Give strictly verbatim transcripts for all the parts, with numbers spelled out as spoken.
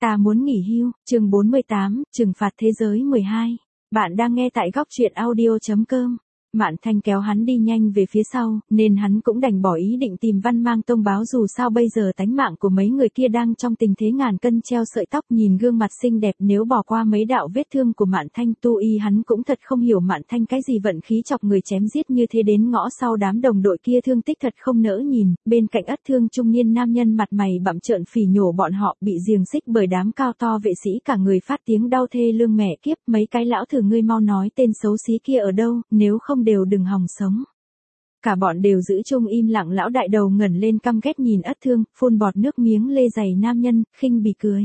Ta muốn nghỉ hưu, chương bốn mươi tám, trừng phạt thế giới mười hai. Bạn đang nghe tại góc truyện audio chấm com. Mạn Thanh kéo hắn đi nhanh về phía sau, nên hắn cũng đành bỏ ý định tìm Văn Mang thông báo, dù sao bây giờ tánh mạng của mấy người kia đang trong tình thế ngàn cân treo sợi tóc. Nhìn gương mặt xinh đẹp, nếu bỏ qua mấy đạo vết thương của Mạn Thanh, Tu Y hắn cũng thật không hiểu Mạn Thanh cái gì vận khí chọc người chém giết như thế. Đến ngõ sau, đám đồng đội kia thương tích thật không nỡ nhìn, bên cạnh ất thương trung niên nam nhân mặt mày bặm trợn phỉ nhổ bọn họ, bị giềng xích bởi đám cao to vệ sĩ, cả người phát tiếng đau thê lương. Mẹ kiếp, mấy cái lão thử, ngươi mau nói tên xấu xí kia ở đâu, nếu không đều đừng hòng sống. Cả bọn đều giữ chung im lặng. Lão đại đầu ngẩng lên căm ghét nhìn ất thương, phun bọt nước miếng lê dày nam nhân, khinh bỉ cười.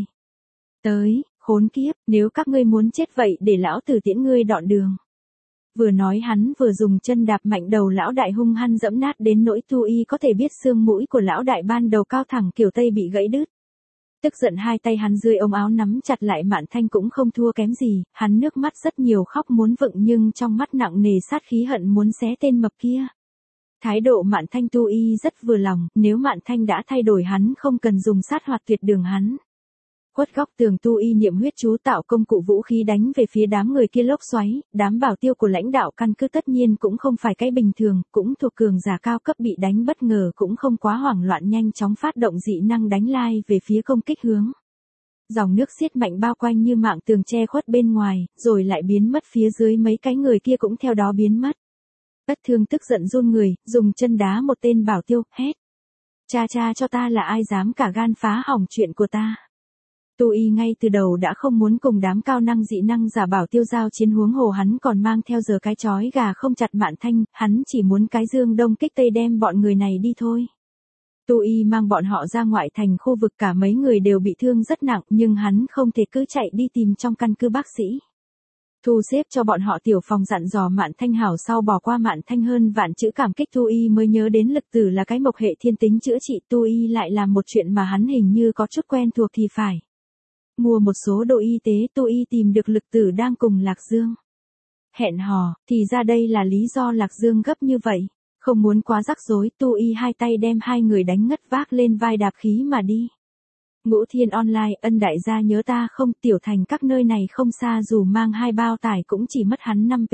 Tới, khốn kiếp, nếu các ngươi muốn chết vậy để lão tử tiễn ngươi đoạn đường. Vừa nói hắn vừa dùng chân đạp mạnh đầu lão đại, hung hăng dẫm nát đến nỗi Tu Y có thể biết xương mũi của lão đại ban đầu cao thẳng kiểu Tây bị gãy đứt. Tức giận hai tay hắn dưới ống áo nắm chặt lại. Mạn Thanh cũng không thua kém gì, hắn nước mắt rất nhiều, khóc muốn vựng, nhưng trong mắt nặng nề sát khí hận muốn xé tên mập kia. Thái độ Mạn Thanh Tu Y rất vừa lòng, nếu Mạn Thanh đã thay đổi hắn không cần dùng sát hoạt tuyệt đường hắn. Quất góc tường, Tu Y niệm huyết chú tạo công cụ vũ khí đánh về phía đám người kia lốc xoáy. Đám bảo tiêu của lãnh đạo căn cứ tất nhiên cũng không phải cái bình thường, cũng thuộc cường giả cao cấp, bị đánh bất ngờ cũng không quá hoảng loạn, nhanh chóng phát động dị năng đánh lai về phía công kích hướng. Dòng nước xiết mạnh bao quanh như mạng tường che khuất bên ngoài, rồi lại biến mất phía dưới, mấy cái người kia cũng theo đó biến mất. Ất thương tức giận run người, dùng chân đá một tên bảo tiêu, hét. Cha cha cho ta, là ai dám cả gan phá hỏng chuyện của ta. Tu Y ngay từ đầu đã không muốn cùng đám cao năng dị năng giả bảo tiêu giao chiến, huống hồ hắn còn mang theo giờ cái chói gà không chặt Mạn Thanh, hắn chỉ muốn cái dương đông kích tây đem bọn người này đi thôi. Tu Y mang bọn họ ra ngoại thành khu vực, cả mấy người đều bị thương rất nặng, nhưng hắn không thể cứ chạy đi tìm trong căn cứ bác sĩ. Thu xếp cho bọn họ tiểu phòng, dặn dò Mạn Thanh hảo sau bỏ qua Mạn Thanh hơn vạn chữ cảm kích. Tu Y mới nhớ đến Lực Tử là cái mộc hệ thiên tính chữa trị. Tu Y lại làm một chuyện mà hắn hình như có chút quen thuộc thì phải. Mua một số đồ y tế. Tu Y tìm được Lực Tử đang cùng Lạc Dương hẹn hò, thì ra đây là lý do Lạc Dương gấp như vậy. Không muốn quá rắc rối, Tu Y hai tay đem hai người đánh ngất, vác lên vai đạp khí mà đi. Ngũ Thiên Online, ân đại gia nhớ ta không? Tiểu thành các nơi này không xa, dù mang hai bao tải cũng chỉ mất hắn năm p.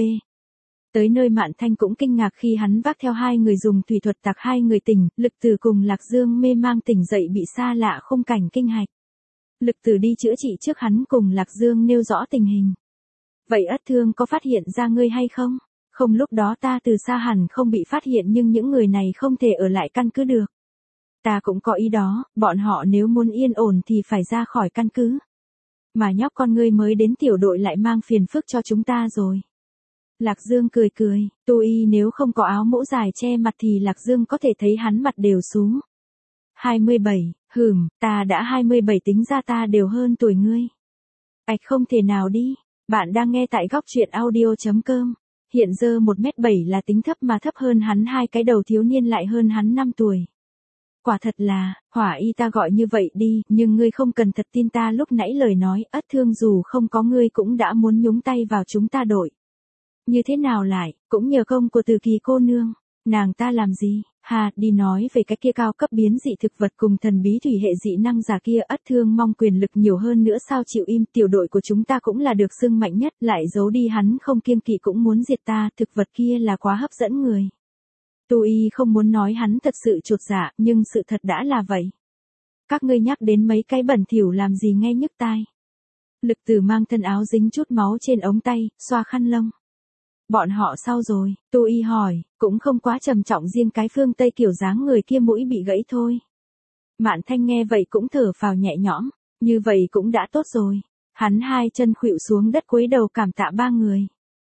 Tới nơi, Mạn Thanh cũng kinh ngạc khi hắn vác theo hai người dùng thủy thuật tạc hai người tỉnh. Lực Tử cùng Lạc Dương mê mang tỉnh dậy, bị xa lạ khung cảnh kinh hạch. Lực Tử đi chữa trị trước hắn cùng Lạc Dương nêu rõ tình hình. Vậy ất thương có phát hiện ra ngươi hay không? Không, lúc đó ta từ xa hẳn không bị phát hiện, nhưng những người này không thể ở lại căn cứ được. Ta cũng có ý đó, bọn họ nếu muốn yên ổn thì phải ra khỏi căn cứ. Mà nhóc con ngươi mới đến tiểu đội lại mang phiền phức cho chúng ta rồi. Lạc Dương cười cười, Tu Y nếu không có áo mũ dài che mặt thì Lạc Dương có thể thấy hắn mặt đều xuống. hai mươi bảy, hừm, ta đã hai mươi bảy, tính ra ta đều hơn tuổi ngươi. Ảch, không thể nào đi. Bạn đang nghe tại góc truyện audio chấm com. Hiện giờ một mét bảy là tính thấp, mà thấp hơn hắn hai cái đầu thiếu niên lại hơn hắn năm tuổi. Quả thật là, Hỏa Y ta gọi như vậy đi, nhưng ngươi không cần thật tin ta lúc nãy lời nói. Ất thương dù không có ngươi cũng đã muốn nhúng tay vào chúng ta đội. Như thế nào lại, cũng nhờ công của Từ Kỳ cô nương. Nàng ta làm gì? Hà, đi nói về cái kia cao cấp biến dị thực vật cùng thần bí thủy hệ dị năng giả kia. Ất thương mong quyền lực nhiều hơn nữa sao chịu im. Tiểu đội của chúng ta cũng là được xưng mạnh nhất, lại giấu đi hắn không kiêng kỵ cũng muốn diệt ta. Thực vật kia là quá hấp dẫn người. Tu Y không muốn nói hắn thật sự chột dạ, nhưng sự thật đã là vậy. Các ngươi nhắc đến mấy cái bẩn thỉu làm gì nghe nhức tai. Lực Tử mang thân áo dính chút máu trên ống tay, xoa khăn lông. Bọn họ sao rồi? Tu Y hỏi, cũng không quá trầm trọng, riêng cái phương Tây kiểu dáng người kia mũi bị gãy thôi. Mạn Thanh nghe vậy cũng thở phào nhẹ nhõm, như vậy cũng đã tốt rồi. Hắn hai chân khuỵu xuống đất cúi đầu cảm tạ ba người.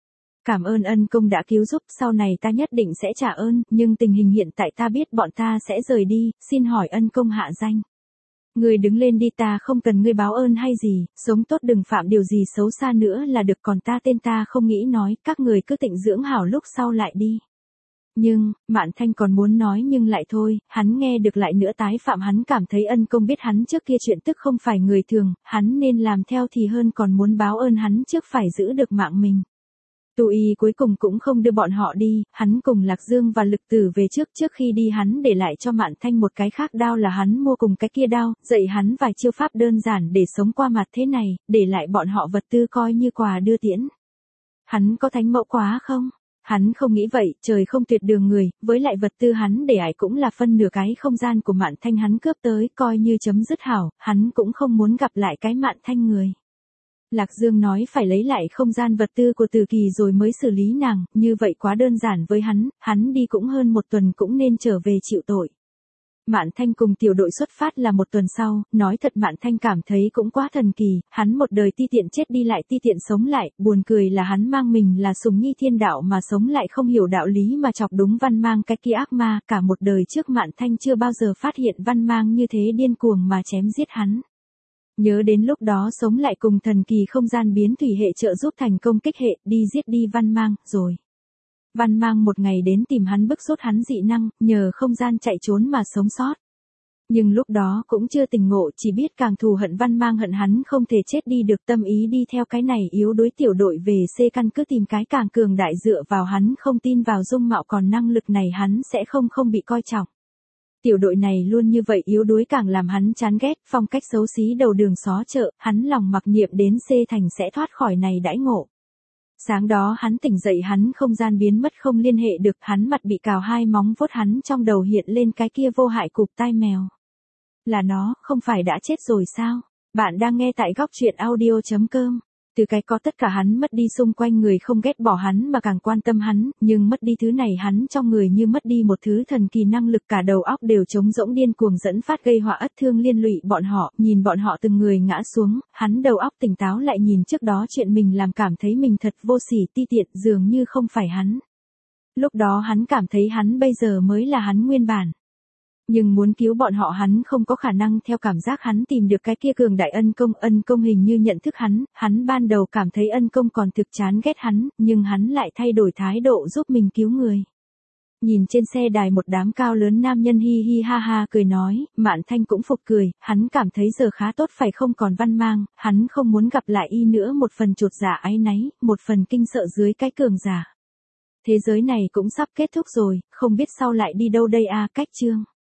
Cảm ơn ân công đã cứu giúp, sau này ta nhất định sẽ trả ơn, nhưng tình hình hiện tại ta biết bọn ta sẽ rời đi, xin hỏi ân công hạ danh. Ngươi đứng lên đi, ta không cần ngươi báo ơn hay gì, sống tốt đừng phạm điều gì xấu xa nữa là được, còn ta tên ta không nghĩ nói, các người cứ tịnh dưỡng hảo lúc sau lại đi. Nhưng, Mạn Thanh còn muốn nói nhưng lại thôi, hắn nghe được lại nữa tái phạm, hắn cảm thấy ân công biết hắn trước kia chuyện tức không phải người thường, hắn nên làm theo thì hơn, còn muốn báo ơn hắn trước phải giữ được mạng mình. Tu Y cuối cùng cũng không đưa bọn họ đi, hắn cùng Lạc Dương và Lực Tử về trước, trước khi đi hắn để lại cho Mạn Thanh một cái khác đao là hắn mua cùng cái kia đao, dạy hắn vài chiêu pháp đơn giản để sống qua mặt thế này, để lại bọn họ vật tư coi như quà đưa tiễn. Hắn có thánh mẫu quá không? Hắn không nghĩ vậy, trời không tuyệt đường người, với lại vật tư hắn để ải cũng là phân nửa cái không gian của Mạn Thanh hắn cướp tới, coi như chấm dứt hảo, hắn cũng không muốn gặp lại cái Mạn Thanh người. Lạc Dương nói phải lấy lại không gian vật tư của Từ Kỳ rồi mới xử lý nàng, như vậy quá đơn giản với hắn, hắn đi cũng hơn một tuần cũng nên trở về chịu tội. Mạn Thanh cùng tiểu đội xuất phát là một tuần sau, nói thật Mạn Thanh cảm thấy cũng quá thần kỳ, hắn một đời ti tiện chết đi lại ti tiện sống lại, buồn cười là hắn mang mình là sùng nhi thiên đạo mà sống lại không hiểu đạo lý mà chọc đúng Văn Mang cái kia ác ma, cả một đời trước Mạn Thanh chưa bao giờ phát hiện Văn Mang như thế điên cuồng mà chém giết hắn. Nhớ đến lúc đó sống lại cùng thần kỳ không gian biến thủy hệ trợ giúp thành công kích hệ, đi giết đi Văn Mang, rồi. Văn Mang một ngày đến tìm hắn bức sốt hắn dị năng, nhờ không gian chạy trốn mà sống sót. Nhưng lúc đó cũng chưa tỉnh ngộ, chỉ biết càng thù hận Văn Mang hận hắn không thể chết đi được, tâm ý đi theo cái này yếu đuối tiểu đội về C căn cứ tìm cái càng cường đại dựa vào hắn không tin vào dung mạo còn năng lực này hắn sẽ không không bị coi trọng. Tiểu đội này luôn như vậy yếu đuối càng làm hắn chán ghét, phong cách xấu xí đầu đường xó chợ, hắn lòng mặc niệm đến C thành sẽ thoát khỏi này đãi ngộ. Sáng đó hắn tỉnh dậy hắn không gian biến mất không liên hệ được, hắn mặt bị cào hai móng vuốt hắn trong đầu hiện lên cái kia vô hại cụp tai mèo. Là nó, không phải đã chết rồi sao? Bạn đang nghe tại góc truyện audio chấm com. Từ cái có tất cả hắn mất đi xung quanh người không ghét bỏ hắn mà càng quan tâm hắn, nhưng mất đi thứ này hắn trong người như mất đi một thứ thần kỳ năng lực cả đầu óc đều trống rỗng điên cuồng dẫn phát gây họa ất thương liên lụy bọn họ, nhìn bọn họ từng người ngã xuống, hắn đầu óc tỉnh táo lại nhìn trước đó chuyện mình làm cảm thấy mình thật vô sỉ ti tiện dường như không phải hắn. Lúc đó hắn cảm thấy hắn bây giờ mới là hắn nguyên bản. Nhưng muốn cứu bọn họ hắn không có khả năng theo cảm giác hắn tìm được cái kia cường đại ân công, ân công hình như nhận thức hắn, hắn ban đầu cảm thấy ân công còn thực chán ghét hắn, nhưng hắn lại thay đổi thái độ giúp mình cứu người. Nhìn trên xe đài một đám cao lớn nam nhân hi hi ha ha cười nói, Mạn Thanh cũng phục cười, hắn cảm thấy giờ khá tốt phải không còn Văn Mang, hắn không muốn gặp lại y nữa, một phần chột dạ áy náy, một phần kinh sợ dưới cái cường giả. Thế giới này cũng sắp kết thúc rồi, không biết sau lại đi đâu đây a, cách chương.